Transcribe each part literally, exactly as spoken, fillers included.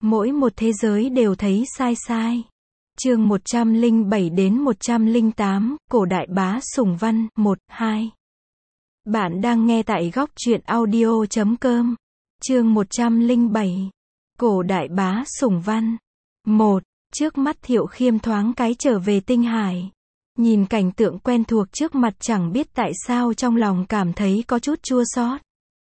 Mỗi một thế giới đều thấy sai sai. Chương một trăm lẻ bảy đến một trăm lẻ tám, Cổ đại bá sủng văn, một, hai. Bạn đang nghe tại góc truyện audio chấm com. Chương một trăm lẻ bảy. Cổ đại bá sủng văn. một. Trước mắt Thiệu Khiêm thoáng cái trở về tinh hải. Nhìn cảnh tượng quen thuộc trước mặt chẳng biết tại sao trong lòng cảm thấy có chút chua xót.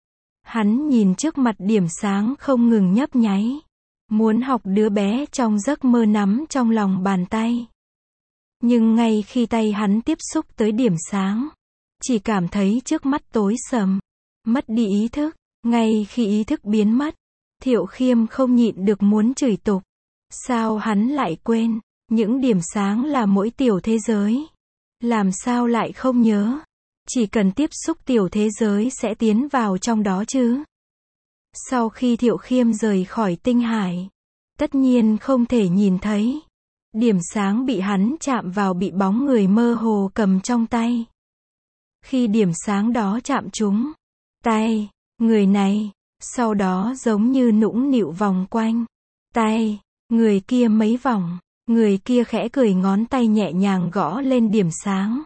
Hắn nhìn trước mặt điểm sáng không ngừng nhấp nháy. Muốn học đứa bé trong giấc mơ nắm trong lòng bàn tay. Nhưng ngay khi tay hắn tiếp xúc tới điểm sáng, chỉ cảm thấy trước mắt tối sầm, mất đi ý thức. Ngay khi ý thức biến mất, Thiệu Khiêm không nhịn được muốn chửi tục. Sao hắn lại quên, những điểm sáng là mỗi tiểu thế giới. Làm sao lại không nhớ, chỉ cần tiếp xúc tiểu thế giới sẽ tiến vào trong đó chứ. Sau khi Thiệu Khiêm rời khỏi tinh hải, tất nhiên không thể nhìn thấy. Điểm sáng bị hắn chạm vào bị bóng người mơ hồ cầm trong tay. Khi điểm sáng đó chạm trúng tay người này, sau đó giống như nũng nịu vòng quanh tay người kia mấy vòng, người kia khẽ cười ngón tay nhẹ nhàng gõ lên điểm sáng.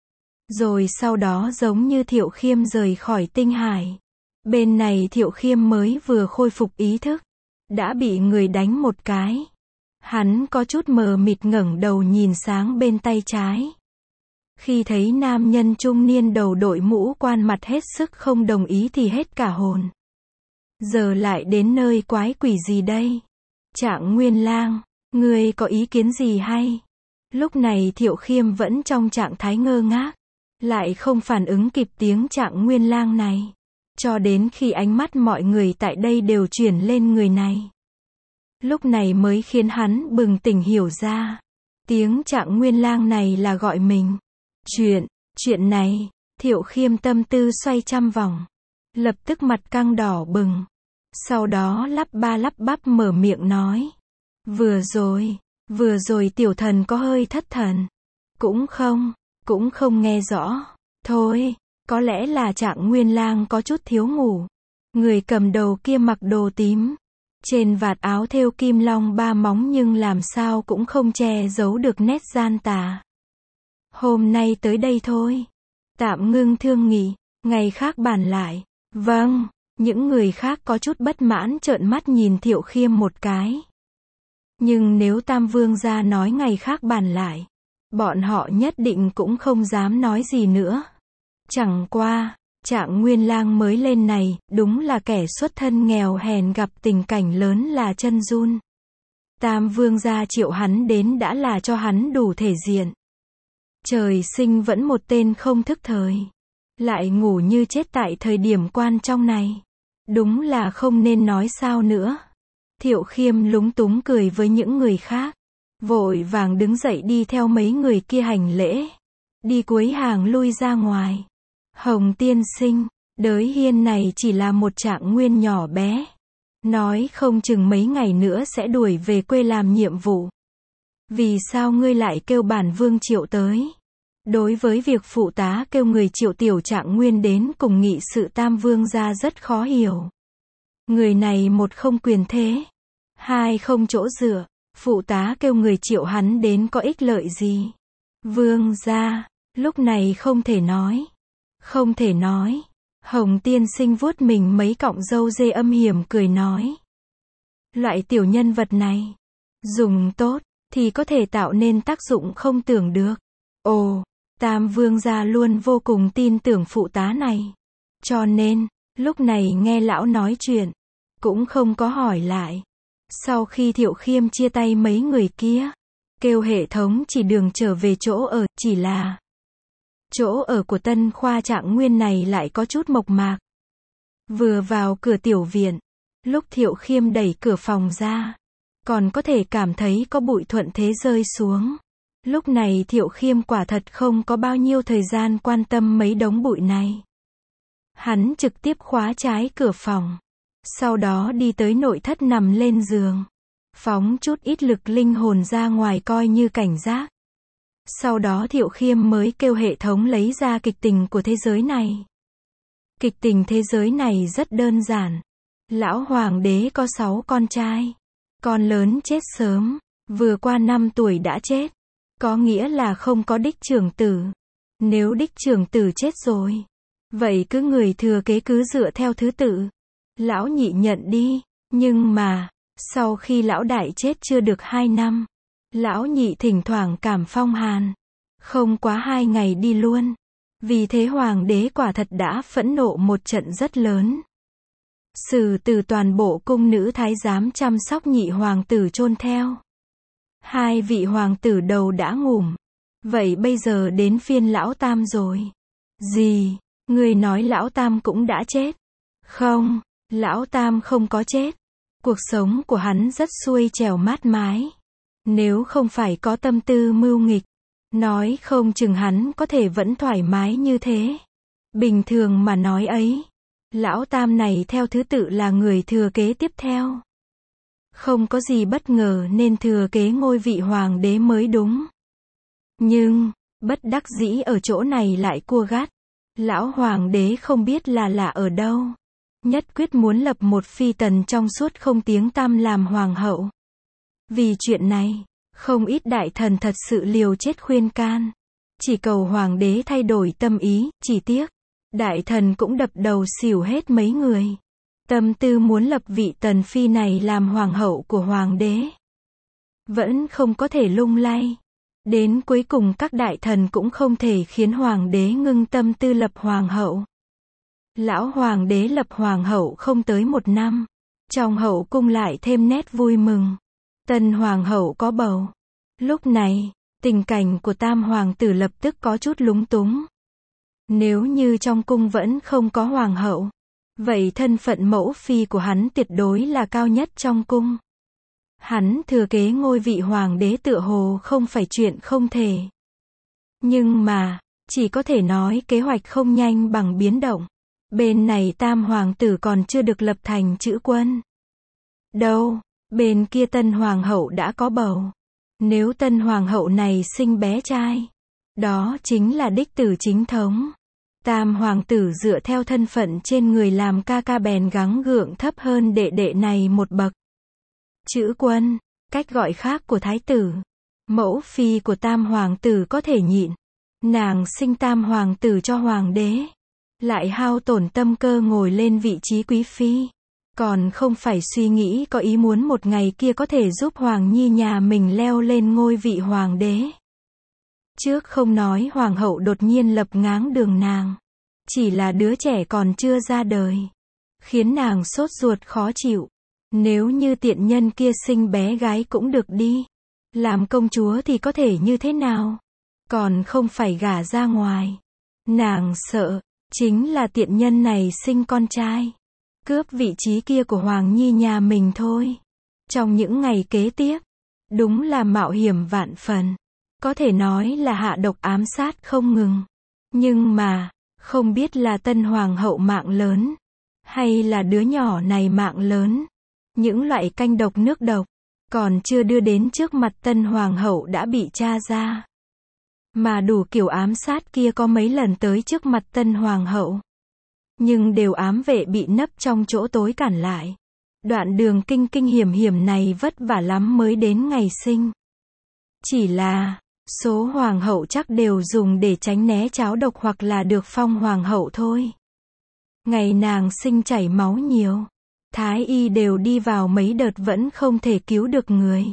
Rồi sau đó giống như Thiệu Khiêm rời khỏi tinh hải, bên này Thiệu Khiêm mới vừa khôi phục ý thức, đã bị người đánh một cái. Hắn có chút mờ mịt ngẩng đầu nhìn sáng bên tay trái. Khi thấy nam nhân trung niên đầu đội mũ quan mặt hết sức không đồng ý thì hết cả hồn. Giờ lại đến nơi quái quỷ gì đây? Trạng Nguyên Lang, ngươi có ý kiến gì hay? Lúc này Thiệu Khiêm vẫn trong trạng thái ngơ ngác, lại không phản ứng kịp tiếng Trạng Nguyên Lang này. Cho đến khi ánh mắt mọi người tại đây đều chuyển lên người này, lúc này mới khiến hắn bừng tỉnh hiểu ra. Tiếng Trạng Nguyên Lang này là gọi mình. Chuyện, chuyện này, Thiệu Khiêm tâm tư xoay trăm vòng. Lập tức mặt căng đỏ bừng. Sau đó lắp ba lắp bắp mở miệng nói. Vừa rồi, vừa rồi tiểu thần có hơi thất thần. Cũng không, cũng không nghe rõ. Thôi, có lẽ là Trạng Nguyên Lang có chút thiếu ngủ. Người cầm đầu kia mặc đồ tím. Trên vạt áo thêu kim long ba móng nhưng làm sao cũng không che giấu được nét gian tà. Hôm nay tới đây thôi. Tạm ngưng thương nghị, ngày khác bàn lại. Vâng, những người khác có chút bất mãn trợn mắt nhìn Thiệu Khiêm một cái. Nhưng nếu Tam Vương gia nói ngày khác bàn lại, bọn họ nhất định cũng không dám nói gì nữa. Chẳng qua, Trạng Nguyên Lang mới lên này, đúng là kẻ xuất thân nghèo hèn gặp tình cảnh lớn là chân run. Tam Vương gia triệu hắn đến đã là cho hắn đủ thể diện. Trời sinh vẫn một tên không thức thời, lại ngủ như chết tại thời điểm quan trọng này. Đúng là không nên nói sao nữa. Thiệu Khiêm lúng túng cười với những người khác, vội vàng đứng dậy đi theo mấy người kia hành lễ, đi cuối hàng lui ra ngoài. Hồng tiên sinh, đới hiên này chỉ là một Trạng Nguyên nhỏ bé, nói không chừng mấy ngày nữa sẽ đuổi về quê làm nhiệm vụ. Vì sao ngươi lại kêu bản vương triệu tới? Đối với việc phụ tá kêu người triệu tiểu Trạng Nguyên đến cùng nghị sự Tam Vương gia rất khó hiểu. Người này một không quyền thế, hai không chỗ dựa, phụ tá kêu người triệu hắn đến có ích lợi gì? Vương gia, lúc này không thể nói. Không thể nói. Hồng tiên sinh vuốt mình mấy cọng râu dê âm hiểm cười nói. Loại tiểu nhân vật này, dùng tốt, thì có thể tạo nên tác dụng không tưởng được. Ồ, Tam Vương gia luôn vô cùng tin tưởng phụ tá này. Cho nên, lúc này nghe lão nói chuyện, cũng không có hỏi lại. Sau khi Thiệu Khiêm chia tay mấy người kia, kêu hệ thống chỉ đường trở về chỗ ở, chỉ là chỗ ở của tân khoa Trạng Nguyên này lại có chút mộc mạc. Vừa vào cửa tiểu viện, lúc Thiệu Khiêm đẩy cửa phòng ra, còn có thể cảm thấy có bụi thuận thế rơi xuống. Lúc này Thiệu Khiêm quả thật không có bao nhiêu thời gian quan tâm mấy đống bụi này. Hắn trực tiếp khóa trái cửa phòng, sau đó đi tới nội thất nằm lên giường, phóng chút ít lực linh hồn ra ngoài coi như cảnh giác. Sau đó Thiệu Khiêm mới kêu hệ thống lấy ra kịch tình của thế giới này. Kịch tình thế giới này rất đơn giản. Lão Hoàng đế có sáu con trai. Con lớn chết sớm, vừa qua năm tuổi đã chết, có nghĩa là không có đích trưởng tử. Nếu đích trưởng tử chết rồi, vậy cứ người thừa kế cứ dựa theo thứ tự. Lão nhị nhận đi, nhưng mà, sau khi lão đại chết chưa được hai năm, lão nhị thỉnh thoảng cảm phong hàn, không quá hai ngày đi luôn. Vì thế hoàng đế quả thật đã phẫn nộ một trận rất lớn. Xử từ toàn bộ cung nữ thái giám chăm sóc nhị hoàng tử chôn theo. Hai vị hoàng tử đầu đã ngủm. Vậy bây giờ đến phiên lão tam rồi. Gì? Người nói lão tam cũng đã chết? Không, lão tam không có chết. Cuộc sống của hắn rất xuôi trèo mát mái. Nếu không phải có tâm tư mưu nghịch, nói không chừng hắn có thể vẫn thoải mái như thế. Bình thường mà nói ấy, lão tam này theo thứ tự là người thừa kế tiếp theo. Không có gì bất ngờ nên thừa kế ngôi vị hoàng đế mới đúng. Nhưng, bất đắc dĩ ở chỗ này lại cua gắt. Lão hoàng đế không biết là là ở đâu. Nhất quyết muốn lập một phi tần trong suốt không tiếng tăm làm hoàng hậu. Vì chuyện này, không ít đại thần thật sự liều chết khuyên can. Chỉ cầu hoàng đế thay đổi tâm ý, chỉ tiếc. Đại thần cũng đập đầu xỉu hết mấy người. Tâm tư muốn lập vị tần phi này làm hoàng hậu của hoàng đế. Vẫn không có thể lung lay. Đến cuối cùng các đại thần cũng không thể khiến hoàng đế ngưng tâm tư lập hoàng hậu. Lão hoàng đế lập hoàng hậu không tới một năm. Trong hậu cung lại thêm nét vui mừng. Tân hoàng hậu có bầu. Lúc này, tình cảnh của tam hoàng tử lập tức có chút lúng túng. Nếu như trong cung vẫn không có hoàng hậu, vậy thân phận mẫu phi của hắn tuyệt đối là cao nhất trong cung. Hắn thừa kế ngôi vị hoàng đế tựa hồ không phải chuyện không thể. Nhưng mà, chỉ có thể nói kế hoạch không nhanh bằng biến động. Bên này tam hoàng tử còn chưa được lập thành chữ quân. Đâu, bên kia tân hoàng hậu đã có bầu. Nếu tân hoàng hậu này sinh bé trai, đó chính là đích tử chính thống. Tam hoàng tử dựa theo thân phận trên người làm ca ca bèn gắng gượng thấp hơn đệ đệ này một bậc. Chữ quân, cách gọi khác của thái tử. Mẫu phi của tam hoàng tử có thể nhịn. Nàng sinh tam hoàng tử cho hoàng đế. Lại hao tổn tâm cơ ngồi lên vị trí quý phi. Còn không phải suy nghĩ có ý muốn một ngày kia có thể giúp hoàng nhi nhà mình leo lên ngôi vị hoàng đế. Trước không nói hoàng hậu đột nhiên lập ngáng đường nàng. Chỉ là đứa trẻ còn chưa ra đời. Khiến nàng sốt ruột khó chịu. Nếu như tiện nhân kia sinh bé gái cũng được đi. Làm công chúa thì có thể như thế nào? Còn không phải gả ra ngoài. Nàng sợ, chính là tiện nhân này sinh con trai. Cướp vị trí kia của hoàng nhi nhà mình thôi. Trong những ngày kế tiếp, đúng là mạo hiểm vạn phần. Có thể nói là hạ độc ám sát không ngừng. Nhưng mà, không biết là tân hoàng hậu mạng lớn, hay là đứa nhỏ này mạng lớn. Những loại canh độc nước độc, còn chưa đưa đến trước mặt tân hoàng hậu đã bị tra ra. Mà đủ kiểu ám sát kia có mấy lần tới trước mặt tân hoàng hậu. Nhưng đều ám vệ bị nấp trong chỗ tối cản lại. Đoạn đường kinh kinh hiểm hiểm này vất vả lắm mới đến ngày sinh. Chỉ là, số hoàng hậu chắc đều dùng để tránh né cháo độc hoặc là được phong hoàng hậu thôi. Ngày nàng sinh chảy máu nhiều. Thái y đều đi vào mấy đợt vẫn không thể cứu được người.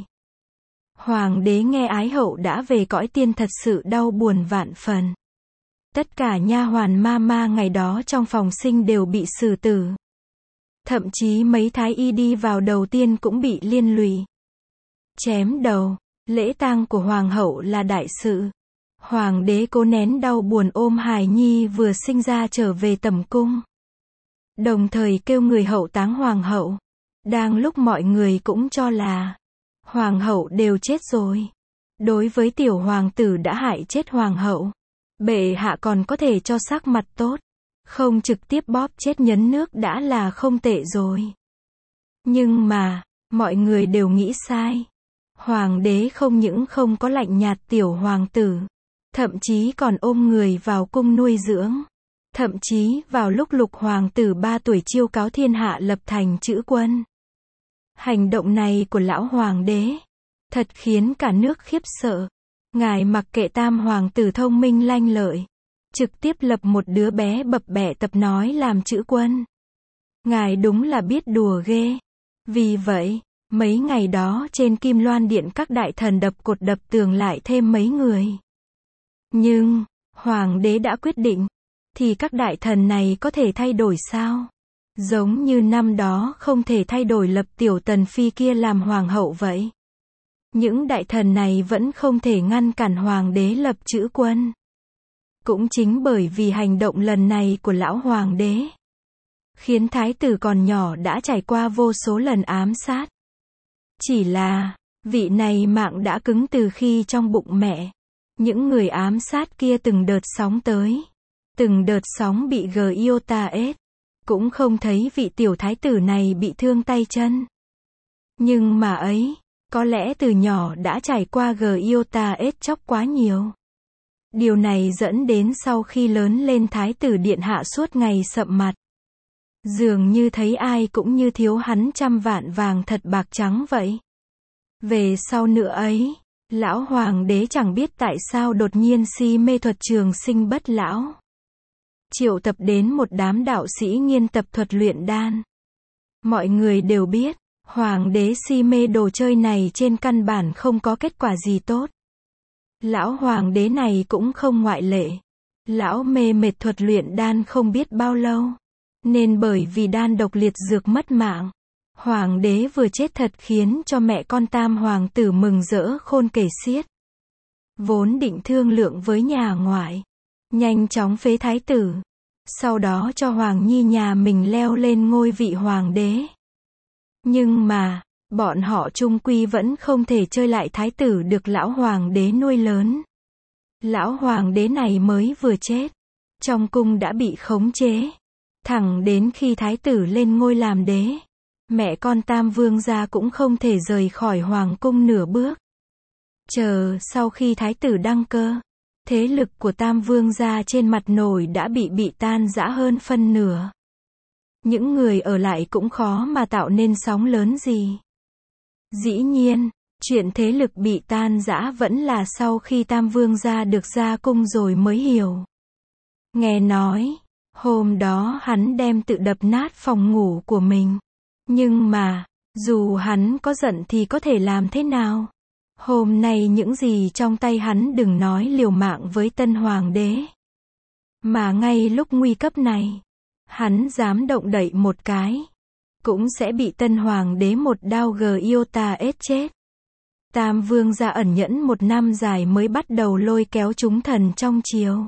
Hoàng đế nghe ái hậu đã về cõi tiên thật sự đau buồn vạn phần. Tất cả nha hoàn ma ma ngày đó trong phòng sinh đều bị xử tử. Thậm chí mấy thái y đi vào đầu tiên cũng bị liên lụy. Chém đầu, lễ tang của hoàng hậu là đại sự. Hoàng đế cố nén đau buồn ôm hài nhi vừa sinh ra trở về tẩm cung. Đồng thời kêu người hậu táng hoàng hậu. Đang lúc mọi người cũng cho là hoàng hậu đều chết rồi. Đối với tiểu hoàng tử đã hại chết hoàng hậu, bệ hạ còn có thể cho sắc mặt tốt, không trực tiếp bóp chết nhấn nước đã là không tệ rồi. Nhưng mà, mọi người đều nghĩ sai. Hoàng đế không những không có lạnh nhạt tiểu hoàng tử, thậm chí còn ôm người vào cung nuôi dưỡng. Thậm chí vào lúc lục hoàng tử ba tuổi chiêu cáo thiên hạ lập thành chữ quân. Hành động này của lão hoàng đế thật khiến cả nước khiếp sợ. Ngài mặc kệ tam hoàng tử thông minh lanh lợi, trực tiếp lập một đứa bé bập bẹ tập nói làm chữ quân. Ngài đúng là biết đùa ghê. Vì vậy, mấy ngày đó trên Kim Loan Điện các đại thần đập cột đập tường lại thêm mấy người. Nhưng, hoàng đế đã quyết định, thì các đại thần này có thể thay đổi sao? Giống như năm đó không thể thay đổi lập tiểu tần phi kia làm hoàng hậu vậy. Những đại thần này vẫn không thể ngăn cản hoàng đế lập chữ quân. Cũng chính bởi vì hành động lần này của lão hoàng đế, khiến thái tử còn nhỏ đã trải qua vô số lần ám sát. Chỉ là, vị này mạng đã cứng từ khi trong bụng mẹ. Những người ám sát kia từng đợt sóng tới, từng đợt sóng bị Giotah, cũng không thấy vị tiểu thái tử này bị thương tay chân. Nhưng mà ấy, có lẽ từ nhỏ đã trải qua Giotah chóc quá nhiều. Điều này dẫn đến sau khi lớn lên thái tử điện hạ suốt ngày sậm mặt. Dường như thấy ai cũng như thiếu hắn trăm vạn vàng thật bạc trắng vậy. Về sau nữa ấy, lão hoàng đế chẳng biết tại sao đột nhiên si mê thuật trường sinh bất lão. Triệu tập đến một đám đạo sĩ nghiên tập thuật luyện đan. Mọi người đều biết, hoàng đế si mê đồ chơi này trên căn bản không có kết quả gì tốt. Lão hoàng đế này cũng không ngoại lệ. Lão mê mệt thuật luyện đan không biết bao lâu. Nên bởi vì đan độc liệt dược mất mạng. Hoàng đế vừa chết thật khiến cho mẹ con tam hoàng tử mừng rỡ khôn kể xiết. Vốn định thương lượng với nhà ngoại, nhanh chóng phế thái tử. Sau đó cho Hoàng Nhi nhà mình leo lên ngôi vị hoàng đế. Nhưng mà, bọn họ chung quy vẫn không thể chơi lại thái tử được lão hoàng đế nuôi lớn. Lão hoàng đế này mới vừa chết, trong cung đã bị khống chế. Thẳng đến khi thái tử lên ngôi làm đế, mẹ con tam vương gia cũng không thể rời khỏi hoàng cung nửa bước. Chờ sau khi thái tử đăng cơ, thế lực của tam vương gia trên mặt nổi đã bị bị tan rã hơn phân nửa. Những người ở lại cũng khó mà tạo nên sóng lớn gì. Dĩ nhiên, chuyện thế lực bị tan rã vẫn là sau khi tam vương gia được ra cung rồi mới hiểu. Nghe nói, hôm đó hắn đem tự đập nát phòng ngủ của mình. Nhưng mà, dù hắn có giận thì có thể làm thế nào? Hôm nay những gì trong tay hắn đừng nói liều mạng với tân hoàng đế. Mà ngay lúc nguy cấp này, hắn dám động đậy một cái, cũng sẽ bị tân hoàng đế một đao Giotah chết. Tam vương gia ẩn nhẫn một năm dài mới bắt đầu lôi kéo chúng thần trong triều.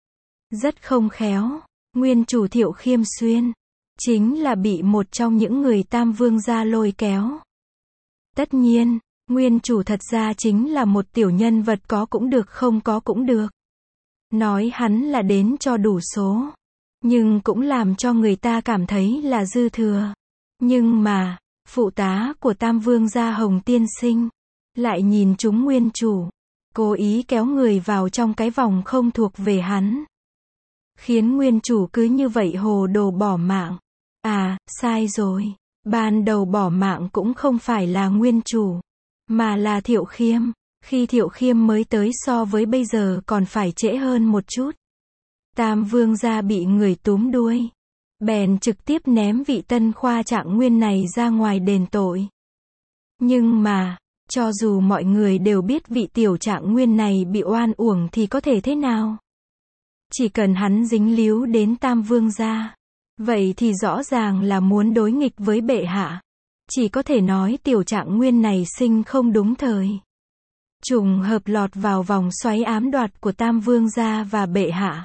Rất không khéo, nguyên chủ Thiệu Khiêm Xuyên chính là bị một trong những người tam vương gia lôi kéo. Tất nhiên, nguyên chủ thật ra chính là một tiểu nhân vật có cũng được không có cũng được. Nói hắn là đến cho đủ số, nhưng cũng làm cho người ta cảm thấy là dư thừa. Nhưng mà, phụ tá của tam vương gia Hồng Tiên Sinh lại nhìn chúng nguyên chủ, cố ý kéo người vào trong cái vòng không thuộc về hắn. Khiến nguyên chủ cứ như vậy hồ đồ bỏ mạng. À, sai rồi. Ban đầu bỏ mạng cũng không phải là nguyên chủ, mà là Thiệu Khiêm. Khi Thiệu Khiêm mới tới so với bây giờ còn phải trễ hơn một chút. Tam vương gia bị người túm đuôi, bèn trực tiếp ném vị tân khoa trạng nguyên này ra ngoài đền tội. Nhưng mà, cho dù mọi người đều biết vị tiểu trạng nguyên này bị oan uổng thì có thể thế nào? Chỉ cần hắn dính líu đến tam vương gia, vậy thì rõ ràng là muốn đối nghịch với bệ hạ. Chỉ có thể nói tiểu trạng nguyên này sinh không đúng thời. Trùng hợp lọt vào vòng xoáy ám đoạt của tam vương gia và bệ hạ.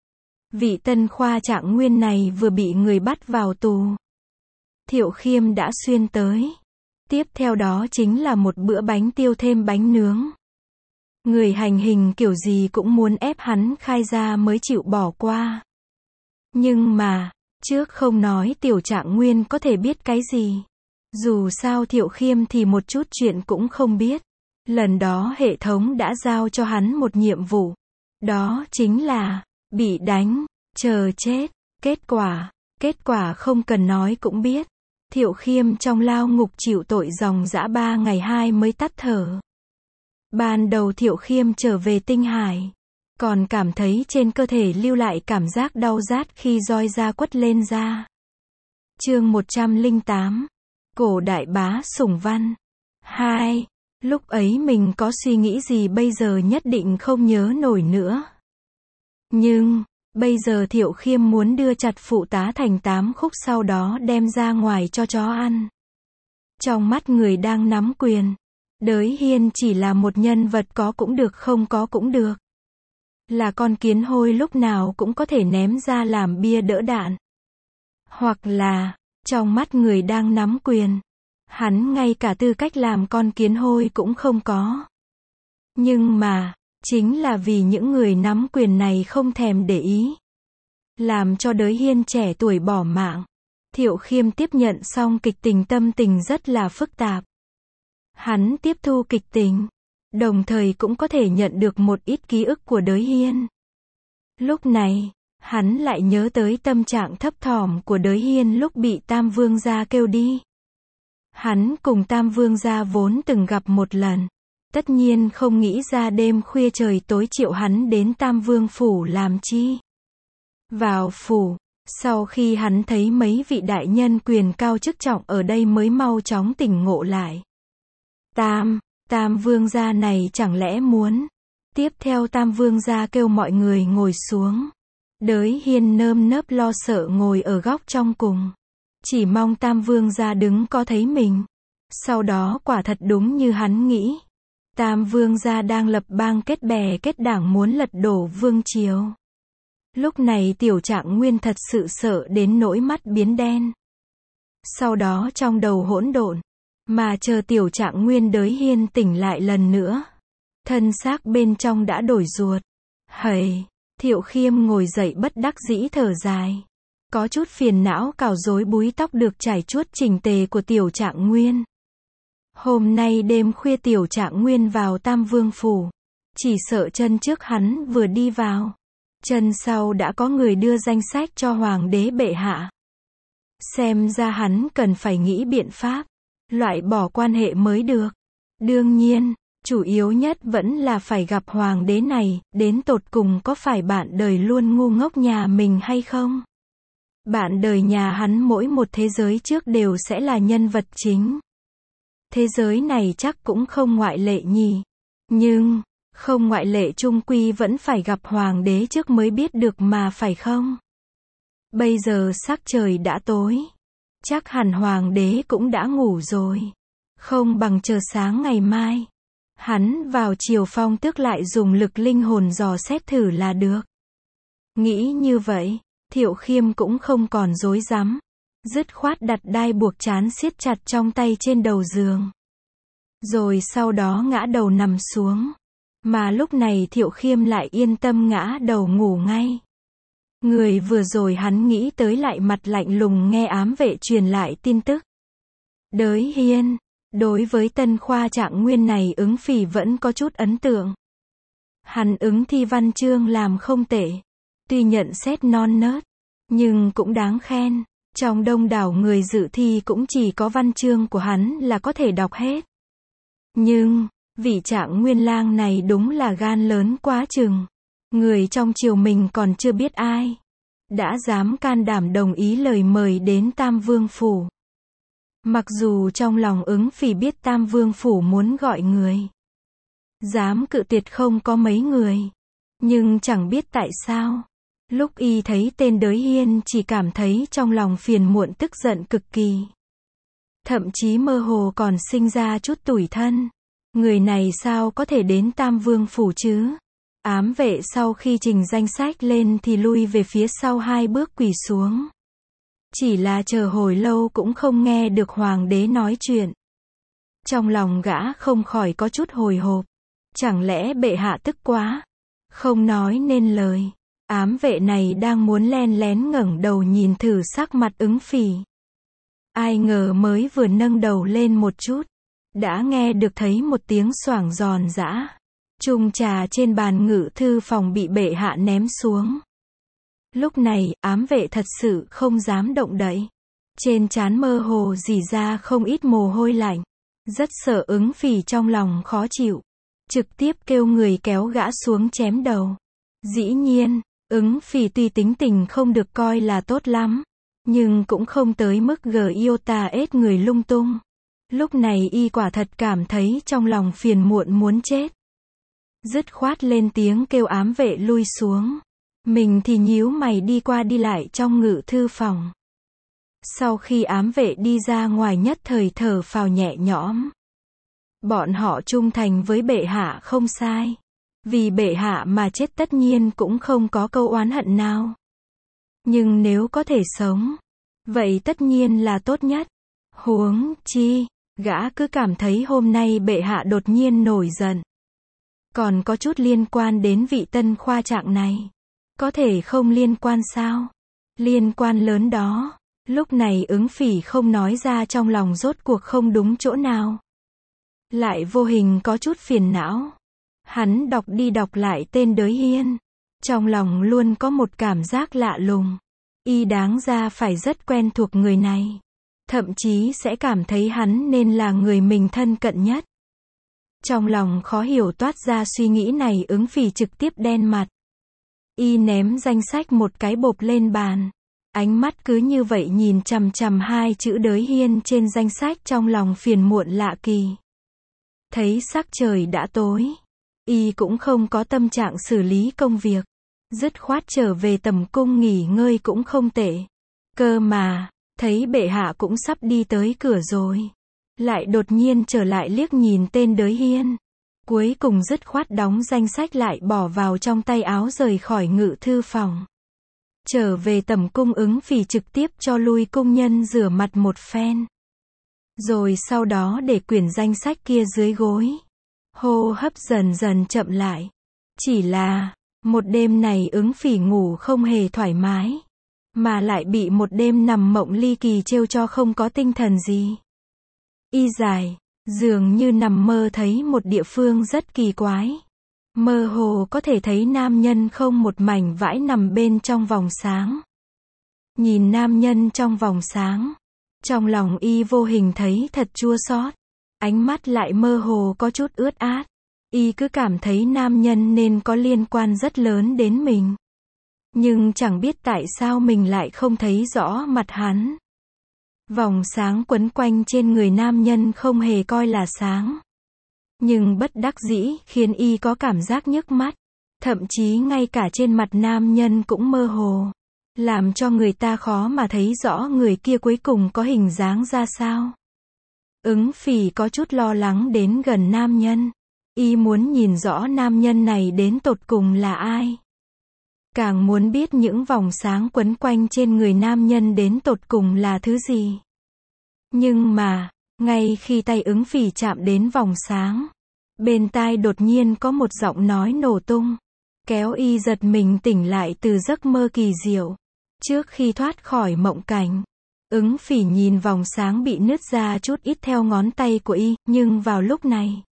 Vị tân khoa trạng nguyên này vừa bị người bắt vào tù. Thiệu Khiêm đã xuyên tới. Tiếp theo đó chính là một bữa bánh tiêu thêm bánh nướng. Người hành hình kiểu gì cũng muốn ép hắn khai ra mới chịu bỏ qua. Nhưng mà, trước không nói tiểu trạng nguyên có thể biết cái gì. Dù sao Thiệu Khiêm thì một chút chuyện cũng không biết. Lần đó hệ thống đã giao cho hắn một nhiệm vụ. Đó chính là, bị đánh, chờ chết. Kết quả, kết quả không cần nói cũng biết. Thiệu Khiêm trong lao ngục chịu tội dòng dã ba ngày hai mới tắt thở. Ban đầu Thiệu Khiêm trở về Tinh Hải, còn cảm thấy trên cơ thể lưu lại cảm giác đau rát khi roi da quất lên da. Chương một trăm lẻ tám. Cổ đại bá Sùng Văn. hai. Lúc ấy mình có suy nghĩ gì bây giờ nhất định không nhớ nổi nữa. Nhưng, bây giờ Thiệu Khiêm muốn đưa chặt phụ tá thành tám khúc sau đó đem ra ngoài cho chó ăn. Trong mắt người đang nắm quyền, Đới Hiên chỉ là một nhân vật có cũng được không có cũng được. Là con kiến hôi lúc nào cũng có thể ném ra làm bia đỡ đạn. Hoặc là, trong mắt người đang nắm quyền, hắn ngay cả tư cách làm con kiến hôi cũng không có. Nhưng mà, chính là vì những người nắm quyền này không thèm để ý, làm cho Đới Hiên trẻ tuổi bỏ mạng. Thiệu Khiêm tiếp nhận xong kịch tình tâm tình rất là phức tạp. Hắn tiếp thu kịch tình, đồng thời cũng có thể nhận được một ít ký ức của Đới Hiên. Lúc này, hắn lại nhớ tới tâm trạng thấp thỏm của Đới Hiên lúc bị Tam Vương gia kêu đi. Hắn cùng Tam Vương gia vốn từng gặp một lần, tất nhiên không nghĩ ra đêm khuya trời tối triệu hắn đến Tam Vương phủ làm chi. Vào phủ, sau khi hắn thấy mấy vị đại nhân quyền cao chức trọng ở đây mới mau chóng tỉnh ngộ lại. Tam, Tam Vương gia này chẳng lẽ muốn. Tiếp theo Tam Vương gia kêu mọi người ngồi xuống. Đới Hiên nơm nớp lo sợ ngồi ở góc trong cùng. Chỉ mong Tam Vương gia đứng có thấy mình. Sau đó quả thật đúng như hắn nghĩ. Tam Vương gia đang lập bang kết bè kết đảng muốn lật đổ vương triều. Lúc này Tiểu Trạng Nguyên thật sự sợ đến nỗi mắt biến đen. Sau đó trong đầu hỗn độn, mà chờ Tiểu Trạng Nguyên Đới Hiên tỉnh lại lần nữa, thân xác bên trong đã đổi ruột. Hầy, Thiệu Khiêm ngồi dậy bất đắc dĩ thở dài, có chút phiền não cào rối búi tóc được trải chuốt chỉnh tề của Tiểu Trạng Nguyên. Hôm nay đêm khuya Tiểu Trạng Nguyên vào Tam Vương phủ, chỉ sợ chân trước hắn vừa đi vào, chân sau đã có người đưa danh sách cho Hoàng đế bệ hạ. Xem ra hắn cần phải nghĩ biện pháp, loại bỏ quan hệ mới được. Đương nhiên, chủ yếu nhất vẫn là phải gặp Hoàng đế này, đến tột cùng có phải bạn đời luôn ngu ngốc nhà mình hay không? Bạn đời nhà hắn mỗi một thế giới trước đều sẽ là nhân vật chính. Thế giới này chắc cũng không ngoại lệ nhỉ. Nhưng, không ngoại lệ chung quy vẫn phải gặp Hoàng đế trước mới biết được mà phải không? Bây giờ sắc trời đã tối. Chắc hẳn Hoàng đế cũng đã ngủ rồi. Không bằng chờ sáng ngày mai. Hắn vào Triều Phong Tước lại dùng lực linh hồn dò xét thử là được. Nghĩ như vậy, Thiệu Khiêm cũng không còn rối rắm. Dứt khoát đặt đai buộc trán siết chặt trong tay trên đầu giường. Rồi sau đó ngã đầu nằm xuống. Mà lúc này Thiệu Khiêm lại yên tâm ngã đầu ngủ ngay. Người vừa rồi hắn nghĩ tới lại mặt lạnh lùng nghe ám vệ truyền lại tin tức. Đới Hiên, đối với tân khoa Trạng Nguyên này ứng phỉ vẫn có chút ấn tượng. Hắn ứng thi văn chương làm không tệ. Tuy nhận xét non nớt, nhưng cũng đáng khen. Trong đông đảo người dự thi cũng chỉ có văn chương của hắn là có thể đọc hết. Nhưng, vị Trạng Nguyên lang này đúng là gan lớn quá chừng. Người trong triều mình còn chưa biết ai, đã dám can đảm đồng ý lời mời đến Tam Vương phủ. Mặc dù trong lòng ứng phỉ biết Tam Vương phủ muốn gọi người, dám cự tuyệt không có mấy người. Nhưng chẳng biết tại sao, lúc y thấy tên Đới Hiên chỉ cảm thấy trong lòng phiền muộn tức giận cực kỳ. Thậm chí mơ hồ còn sinh ra chút tủi thân. Người này sao có thể đến Tam Vương phủ chứ? Ám vệ sau khi trình danh sách lên thì lui về phía sau hai bước quỳ xuống. Chỉ là chờ hồi lâu cũng không nghe được Hoàng đế nói chuyện. Trong lòng gã không khỏi có chút hồi hộp. Chẳng lẽ bệ hạ tức quá? Không nói nên lời. Ám vệ này đang muốn len lén ngẩng đầu nhìn thử sắc mặt ứng phỉ. Ai ngờ mới vừa nâng đầu lên một chút, đã nghe được thấy một tiếng xoảng giòn giã. Chung trà trên bàn ngự thư phòng bị bệ hạ ném xuống. Lúc này, ám vệ thật sự không dám động đậy. Trên trán mơ hồ rỉ ra không ít mồ hôi lạnh. Rất sợ Ứng Phỉ trong lòng khó chịu. Trực tiếp kêu người kéo gã xuống chém đầu. Dĩ nhiên, Ứng Phỉ tuy tính tình không được coi là tốt lắm, nhưng cũng không tới mức gờ yêu ta ết người lung tung. Lúc này y quả thật cảm thấy trong lòng phiền muộn muốn chết. Dứt khoát lên tiếng kêu ám vệ lui xuống. Mình thì nhíu mày đi qua đi lại trong ngự thư phòng. Sau khi ám vệ đi ra ngoài nhất thời thở phào nhẹ nhõm. Bọn họ trung thành với bệ hạ không sai. Vì bệ hạ mà chết tất nhiên cũng không có câu oán hận nào. Nhưng nếu có thể sống, vậy tất nhiên là tốt nhất. Huống chi, gã cứ cảm thấy hôm nay bệ hạ đột nhiên nổi giận. Còn có chút liên quan đến vị tân khoa trạng này. Có thể không liên quan sao? Liên quan lớn đó. Lúc này Ứng Phỉ không nói ra trong lòng rốt cuộc không đúng chỗ nào. Lại vô hình có chút phiền não. Hắn đọc đi đọc lại tên Đới Hiên. Trong lòng luôn có một cảm giác lạ lùng. Y đáng ra phải rất quen thuộc người này. Thậm chí sẽ cảm thấy hắn nên là người mình thân cận nhất. Trong lòng khó hiểu toát ra suy nghĩ này, Ứng Phỉ trực tiếp đen mặt. Y ném danh sách một cái bộp lên bàn. Ánh mắt cứ như vậy nhìn chằm chằm hai chữ Đới Hiên trên danh sách, trong lòng phiền muộn lạ kỳ. Thấy sắc trời đã tối, y cũng không có tâm trạng xử lý công việc. Dứt khoát trở về tầm cung nghỉ ngơi cũng không tệ. Cơ mà, thấy bệ hạ cũng sắp đi tới cửa rồi. Lại đột nhiên trở lại liếc nhìn tên Đới Hiên. Cuối cùng dứt khoát đóng danh sách lại bỏ vào trong tay áo rời khỏi ngự thư phòng. Trở về tầm cung, Ứng Phỉ trực tiếp cho lui cung nhân rửa mặt một phen. Rồi sau đó để quyển danh sách kia dưới gối. Hô hấp dần dần chậm lại. Chỉ là, một đêm này Ứng Phỉ ngủ không hề thoải mái. Mà lại bị một đêm nằm mộng ly kỳ trêu cho không có tinh thần gì. Y dài, dường như nằm mơ thấy một địa phương rất kỳ quái. Mơ hồ có thể thấy nam nhân không một mảnh vãi nằm bên trong vòng sáng. Nhìn nam nhân trong vòng sáng, trong lòng y vô hình thấy thật chua xót. Ánh mắt lại mơ hồ có chút ướt át. Y cứ cảm thấy nam nhân nên có liên quan rất lớn đến mình. Nhưng chẳng biết tại sao mình lại không thấy rõ mặt hắn. Vòng sáng quấn quanh trên người nam nhân không hề coi là sáng. Nhưng bất đắc dĩ khiến y có cảm giác nhức mắt. Thậm chí ngay cả trên mặt nam nhân cũng mơ hồ. Làm cho người ta khó mà thấy rõ người kia cuối cùng có hình dáng ra sao. Ứng Phỉ có chút lo lắng đến gần nam nhân. Y muốn nhìn rõ nam nhân này đến tột cùng là ai. Càng muốn biết những vòng sáng quấn quanh trên người nam nhân đến tột cùng là thứ gì. Nhưng mà, ngay khi tay Ứng Phỉ chạm đến vòng sáng, bên tai đột nhiên có một giọng nói nổ tung, kéo y giật mình tỉnh lại từ giấc mơ kỳ diệu. Trước khi thoát khỏi mộng cảnh, Ứng Phỉ nhìn vòng sáng bị nứt ra chút ít theo ngón tay của y, nhưng vào lúc này,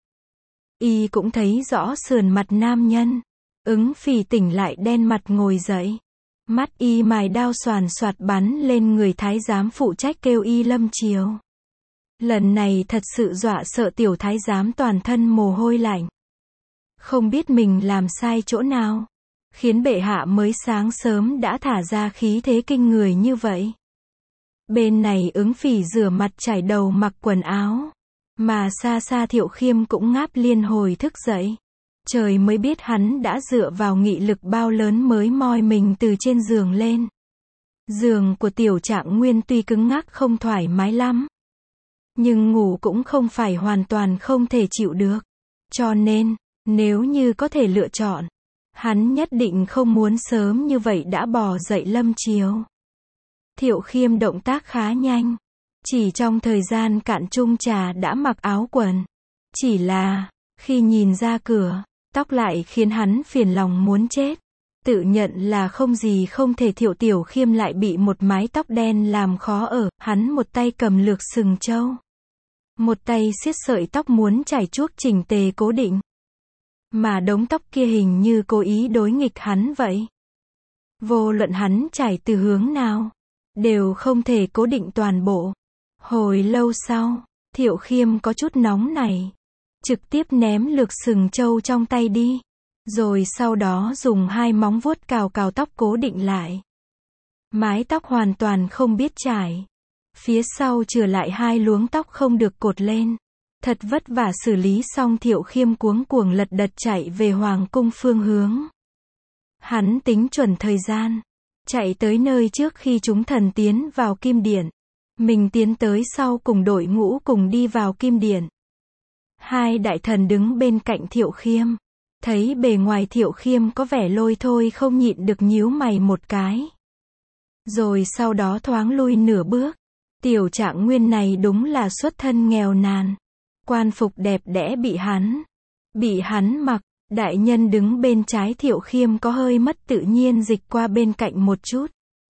y cũng thấy rõ sườn mặt nam nhân. Ứng Phỉ tỉnh lại đen mặt ngồi dậy. Mắt y mài đao xoàn xoạt bắn lên người thái giám phụ trách kêu y lâm chiều. Lần này thật sự dọa sợ tiểu thái giám toàn thân mồ hôi lạnh. Không biết mình làm sai chỗ nào, khiến bệ hạ mới sáng sớm đã thả ra khí thế kinh người như vậy. Bên này Ứng Phỉ rửa mặt chải đầu mặc quần áo. Mà xa xa Thiệu Khiêm cũng ngáp liên hồi thức dậy. Trời mới biết hắn đã dựa vào nghị lực bao lớn mới moi mình từ trên giường lên. Giường của Tiểu Trạng Nguyên tuy cứng ngắc không thoải mái lắm, nhưng ngủ cũng không phải hoàn toàn không thể chịu được. Cho nên, nếu như có thể lựa chọn, hắn nhất định không muốn sớm như vậy đã bò dậy lâm chiều. Thiệu Khiêm động tác khá nhanh. Chỉ trong thời gian cạn chung trà đã mặc áo quần. Chỉ là, khi nhìn ra cửa, tóc lại khiến hắn phiền lòng muốn chết. Tự nhận là không gì không thể, Thiệu Tiểu Khiêm lại bị một mái tóc đen làm khó ở. Hắn một tay cầm lược sừng trâu, một tay siết sợi tóc muốn chải chuốt chỉnh tề cố định. Mà đống tóc kia hình như cố ý đối nghịch hắn vậy. Vô luận hắn chải từ hướng nào, đều không thể cố định toàn bộ. Hồi lâu sau, Thiệu Khiêm có chút nóng nảy, trực tiếp ném lược sừng trâu trong tay đi, rồi sau đó dùng hai móng vuốt cào cào tóc cố định lại. Mái tóc hoàn toàn không biết trải. Phía sau chừa lại hai luống tóc không được cột lên. Thật vất vả xử lý xong, Thiệu Khiêm cuống cuồng lật đật chạy về hoàng cung phương hướng. Hắn tính chuẩn thời gian, chạy tới nơi trước khi chúng thần tiến vào kim điện. Mình tiến tới sau cùng đội ngũ cùng đi vào kim điện. Hai đại thần đứng bên cạnh Thiệu Khiêm. Thấy bề ngoài Thiệu Khiêm có vẻ lôi thôi không nhịn được nhíu mày một cái. Rồi sau đó thoáng lui nửa bước. Tiểu Trạng Nguyên này đúng là xuất thân nghèo nàn. Quan phục đẹp đẽ bị hắn. Bị hắn mặc. Đại nhân đứng bên trái Thiệu Khiêm có hơi mất tự nhiên dịch qua bên cạnh một chút.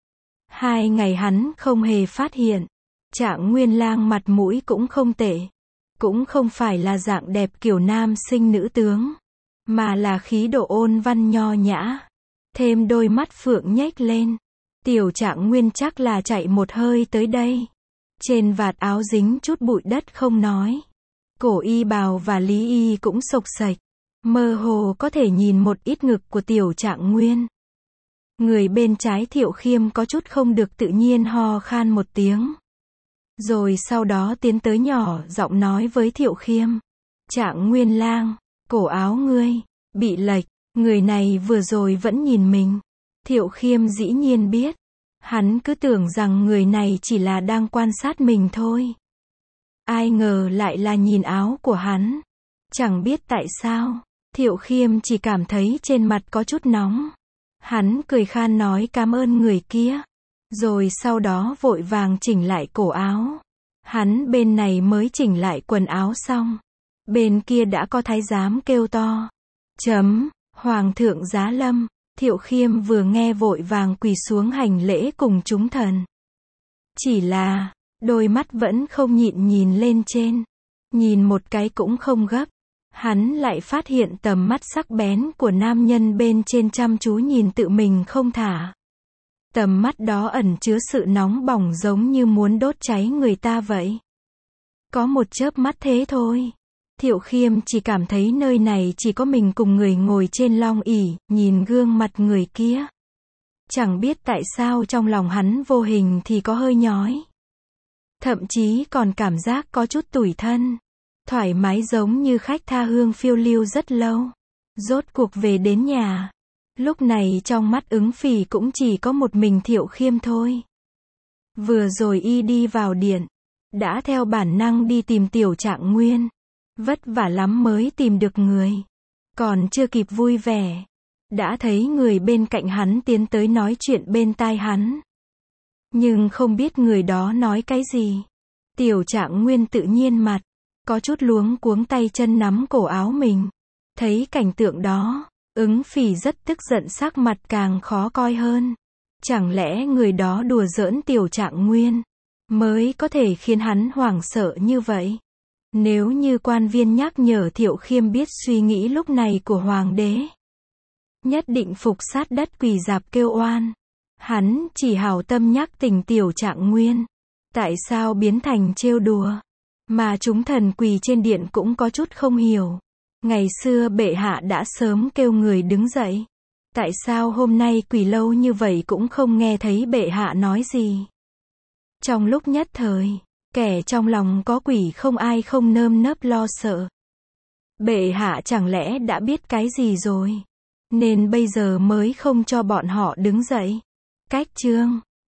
Hai ngày hắn không hề phát hiện. Trạng Nguyên lang mặt mũi cũng không tệ. Cũng không phải là dạng đẹp kiểu nam sinh nữ tướng. Mà là khí độ ôn văn nho nhã. Thêm đôi mắt phượng nhếch lên. Tiểu Trạng Nguyên chắc là chạy một hơi tới đây. Trên vạt áo dính chút bụi đất không nói. Cổ y bào và lý y cũng xộc xệch. Mơ hồ có thể nhìn một ít ngực của Tiểu Trạng Nguyên. Người bên trái Thiệu Khiêm có chút không được tự nhiên ho khan một tiếng. Rồi sau đó tiến tới nhỏ giọng nói với Thiệu Khiêm. Trạng Nguyên lang, cổ áo ngươi bị lệch. Người này vừa rồi vẫn nhìn mình. Thiệu Khiêm dĩ nhiên biết. Hắn cứ tưởng rằng người này chỉ là đang quan sát mình thôi. Ai ngờ lại là nhìn áo của hắn. Chẳng biết tại sao, Thiệu Khiêm chỉ cảm thấy trên mặt có chút nóng. Hắn cười khan nói cảm ơn người kia. Rồi sau đó vội vàng chỉnh lại cổ áo. Hắn bên này mới chỉnh lại quần áo xong. Bên kia đã có thái giám kêu to. Chấm, Hoàng thượng giá lâm. Thiệu Khiêm vừa nghe vội vàng quỳ xuống hành lễ cùng chúng thần. Chỉ là, đôi mắt vẫn không nhịn nhìn lên trên. Nhìn một cái cũng không gấp. Hắn lại phát hiện tầm mắt sắc bén của nam nhân bên trên chăm chú nhìn tự mình không thả. Tầm mắt đó ẩn chứa sự nóng bỏng giống như muốn đốt cháy người ta vậy. Có một chớp mắt thế thôi. Thiệu Khiêm chỉ cảm thấy nơi này chỉ có mình cùng người ngồi trên long ỷ, nhìn gương mặt người kia. Chẳng biết tại sao trong lòng hắn vô hình thì có hơi nhói. Thậm chí còn cảm giác có chút tủi thân. Thoải mái giống như khách tha hương phiêu lưu rất lâu. Rốt cuộc về đến nhà. Lúc này trong mắt Ứng Phỉ cũng chỉ có một mình Thiệu Khiêm thôi. Vừa rồi y đi vào điện. Đã theo bản năng đi tìm Tiểu Trạng Nguyên. Vất vả lắm mới tìm được người. Còn chưa kịp vui vẻ. Đã thấy người bên cạnh hắn tiến tới nói chuyện bên tai hắn. Nhưng không biết người đó nói cái gì. Tiểu Trạng Nguyên tự nhiên mặt. Có chút luống cuống tay chân nắm cổ áo mình. Thấy cảnh tượng đó. Ứng Phỉ rất tức giận, sắc mặt càng khó coi hơn. Chẳng lẽ người đó đùa giỡn Tiểu Trạng Nguyên. Mới có thể khiến hắn hoảng sợ như vậy. Nếu như quan viên nhắc nhở Thiệu Khiêm biết suy nghĩ lúc này của hoàng đế. Nhất định phục sát đất quỳ rạp kêu oan. Hắn chỉ hảo tâm nhắc tỉnh Tiểu Trạng Nguyên. Tại sao biến thành trêu đùa. Mà chúng thần quỳ trên điện cũng có chút không hiểu. Ngày xưa bệ hạ đã sớm kêu người đứng dậy. Tại sao hôm nay quỳ lâu như vậy cũng không nghe thấy bệ hạ nói gì. Trong lúc nhất thời, kẻ trong lòng có quỷ không ai không nơm nớp lo sợ. Bệ hạ chẳng lẽ đã biết cái gì rồi, nên bây giờ mới không cho bọn họ đứng dậy. Cách chương